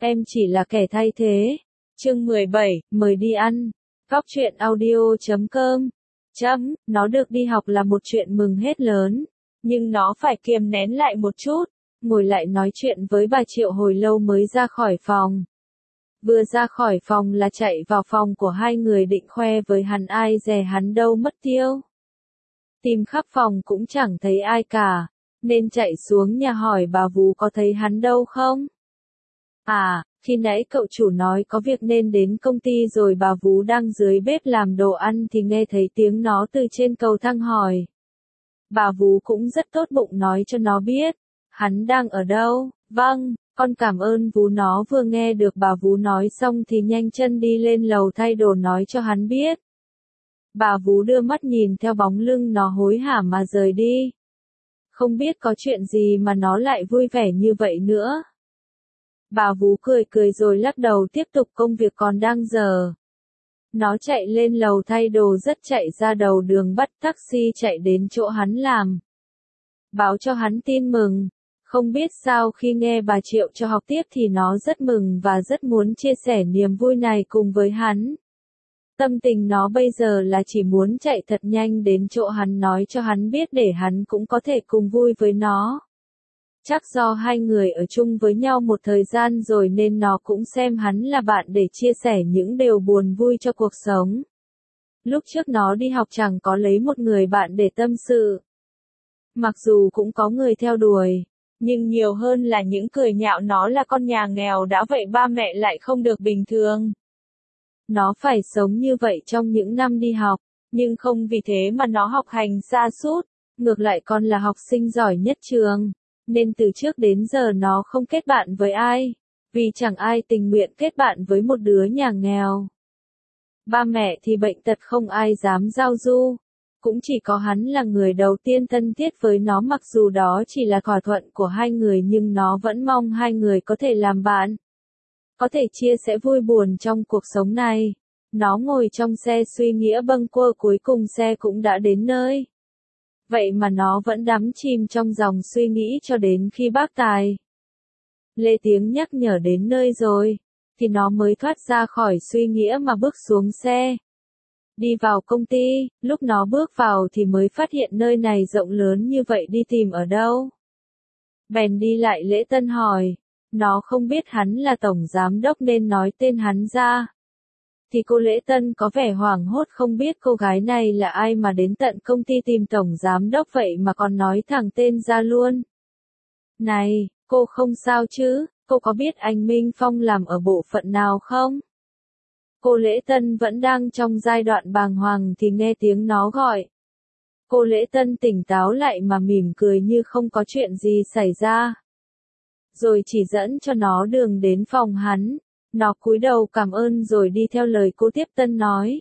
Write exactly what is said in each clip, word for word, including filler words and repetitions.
Em chỉ là kẻ thay thế. Chương mười bảy, mời đi ăn. Góc truyện audio chấm com. Chấm, nó được đi học là một chuyện mừng hết lớn. Nhưng nó phải kiềm nén lại một chút. Ngồi lại nói chuyện với bà Triệu hồi lâu mới ra khỏi phòng. Vừa ra khỏi phòng là chạy vào phòng của hai người định khoe với hắn ai dè hắn đâu mất tiêu. Tìm khắp phòng cũng chẳng thấy ai cả, nên chạy xuống nhà hỏi bà Vú có thấy hắn đâu không? À, khi nãy cậu chủ nói có việc nên đến công ty rồi. Bà Vú đang dưới bếp làm đồ ăn thì nghe thấy tiếng nó từ trên cầu thang hỏi. Bà Vú cũng rất tốt bụng nói cho nó biết, hắn đang ở đâu. Vâng, con cảm ơn Vú. Nó vừa nghe được bà Vú nói xong thì nhanh chân đi lên lầu thay đồ nói cho hắn biết. Bà Vú đưa mắt nhìn theo bóng lưng nó hối hả mà rời đi. Không biết có chuyện gì mà nó lại vui vẻ như vậy nữa. Bà Vú cười cười rồi lắc đầu tiếp tục công việc còn đang dở. Nó chạy lên lầu thay đồ rất chạy ra đầu đường bắt taxi chạy đến chỗ hắn làm. Báo cho hắn tin mừng. Không biết sao khi nghe bà Triệu cho học tiếp thì nó rất mừng và rất muốn chia sẻ niềm vui này cùng với hắn. Tâm tình nó bây giờ là chỉ muốn chạy thật nhanh đến chỗ hắn nói cho hắn biết để hắn cũng có thể cùng vui với nó. Chắc do hai người ở chung với nhau một thời gian rồi nên nó cũng xem hắn là bạn để chia sẻ những điều buồn vui cho cuộc sống. Lúc trước nó đi học chẳng có lấy một người bạn để tâm sự. Mặc dù cũng có người theo đuổi, nhưng nhiều hơn là những cười nhạo nó là con nhà nghèo đã vậy ba mẹ lại không được bình thường. Nó phải sống như vậy trong những năm đi học, nhưng không vì thế mà nó học hành sa sút, ngược lại còn là học sinh giỏi nhất trường, nên từ trước đến giờ nó không kết bạn với ai, vì chẳng ai tình nguyện kết bạn với một đứa nhà nghèo. Ba mẹ thì bệnh tật không ai dám giao du, cũng chỉ có hắn là người đầu tiên thân thiết với nó mặc dù đó chỉ là thỏa thuận của hai người nhưng nó vẫn mong hai người có thể làm bạn. Có thể chia sẻ vui buồn trong cuộc sống này. Nó ngồi trong xe suy nghĩ bâng quơ cuối cùng xe cũng đã đến nơi. Vậy mà nó vẫn đắm chìm trong dòng suy nghĩ cho đến khi bác tài lê tiếng nhắc nhở đến nơi rồi, thì nó mới thoát ra khỏi suy nghĩ mà bước xuống xe. Đi vào công ty, lúc nó bước vào thì mới phát hiện nơi này rộng lớn như vậy đi tìm ở đâu. Bèn đi lại lễ tân hỏi. Nó không biết hắn là tổng giám đốc nên nói tên hắn ra. Thì cô lễ tân có vẻ hoảng hốt không biết cô gái này là ai mà đến tận công ty tìm tổng giám đốc vậy mà còn nói thẳng tên ra luôn. Này, cô không sao chứ, cô có biết anh Minh Phong làm ở bộ phận nào không? Cô lễ tân vẫn đang trong giai đoạn bàng hoàng thì nghe tiếng nó gọi. Cô lễ tân tỉnh táo lại mà mỉm cười như không có chuyện gì xảy ra. Rồi chỉ dẫn cho nó đường đến phòng hắn. Nó cúi đầu cảm ơn rồi đi theo lời cô tiếp tân nói.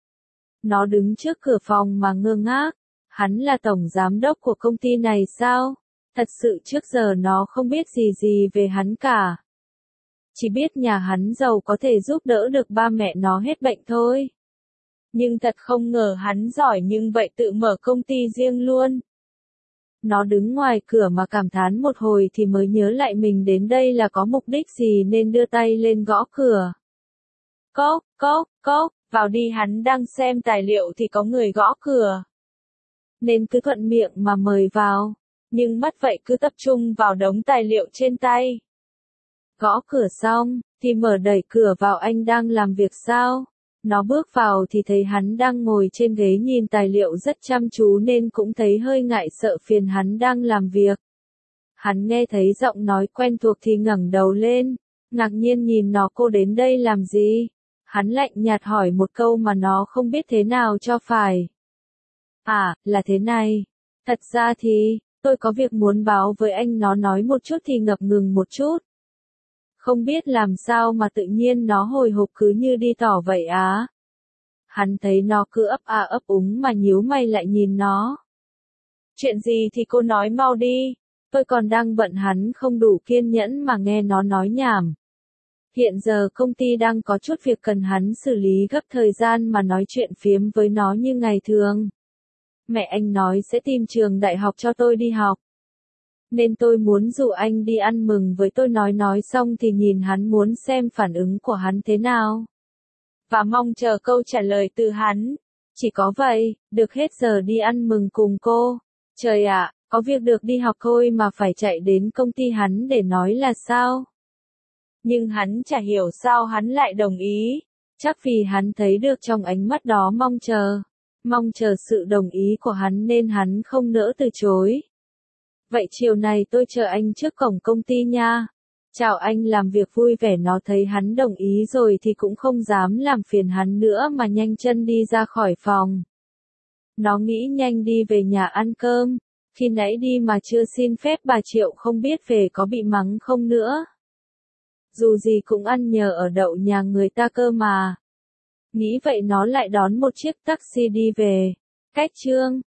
Nó đứng trước cửa phòng mà ngơ ngác. Hắn là tổng giám đốc của công ty này sao? Thật sự trước giờ nó không biết gì gì về hắn cả. Chỉ biết nhà hắn giàu có thể giúp đỡ được ba mẹ nó hết bệnh thôi. Nhưng thật không ngờ hắn giỏi nhưng vậy tự mở công ty riêng luôn. Nó đứng ngoài cửa mà cảm thán một hồi thì mới nhớ lại mình đến đây là có mục đích gì nên đưa tay lên gõ cửa. Cốc, cốc, cốc, vào đi. Hắn đang xem tài liệu thì có người gõ cửa. Nên cứ thuận miệng mà mời vào, nhưng mắt vậy cứ tập trung vào đống tài liệu trên tay. Gõ cửa xong, thì mở đẩy cửa vào. Anh đang làm việc sao? Nó bước vào thì thấy hắn đang ngồi trên ghế nhìn tài liệu rất chăm chú nên cũng thấy hơi ngại sợ phiền hắn đang làm việc. Hắn nghe thấy giọng nói quen thuộc thì ngẩng đầu lên, ngạc nhiên nhìn nó. Cô đến đây làm gì? Hắn lạnh nhạt hỏi một câu mà nó không biết thế nào cho phải. À, là thế này. Thật ra thì, tôi có việc muốn báo với anh. Nó nói một chút thì ngập ngừng một chút. Không biết làm sao mà tự nhiên nó hồi hộp cứ như đi tỏ vậy á. Hắn thấy nó cứ ấp a ấp úng mà nhíu mày lại nhìn nó. Chuyện gì thì cô nói mau đi. Tôi còn đang bận. Hắn không đủ kiên nhẫn mà nghe nó nói nhảm. Hiện giờ công ty đang có chút việc cần hắn xử lý gấp thời gian mà nói chuyện phiếm với nó như ngày thường. Mẹ anh nói sẽ tìm trường đại học cho tôi đi học. nên tôi muốn dụ anh đi ăn mừng với tôi. Nói nói xong thì nhìn hắn muốn xem phản ứng của hắn thế nào. Và mong chờ câu trả lời từ hắn. Chỉ có vậy, được hết giờ đi ăn mừng cùng cô. Trời ạ, có việc được đi học thôi mà phải chạy đến công ty hắn để nói là sao? Nhưng hắn chả hiểu sao hắn lại đồng ý. Chắc vì hắn thấy được trong ánh mắt đó mong chờ. Mong chờ sự đồng ý của hắn nên hắn không nỡ từ chối. Vậy chiều này tôi chờ anh trước cổng công ty nha. Chào anh, làm việc vui vẻ. Nó thấy hắn đồng ý rồi thì cũng không dám làm phiền hắn nữa mà nhanh chân đi ra khỏi phòng. Nó nghĩ nhanh đi về nhà ăn cơm. Khi nãy đi mà chưa xin phép bà Triệu không biết về có bị mắng không nữa. Dù gì cũng ăn nhờ ở đậu nhà người ta cơ mà. Nghĩ vậy nó lại đón một chiếc taxi đi về. Cách chương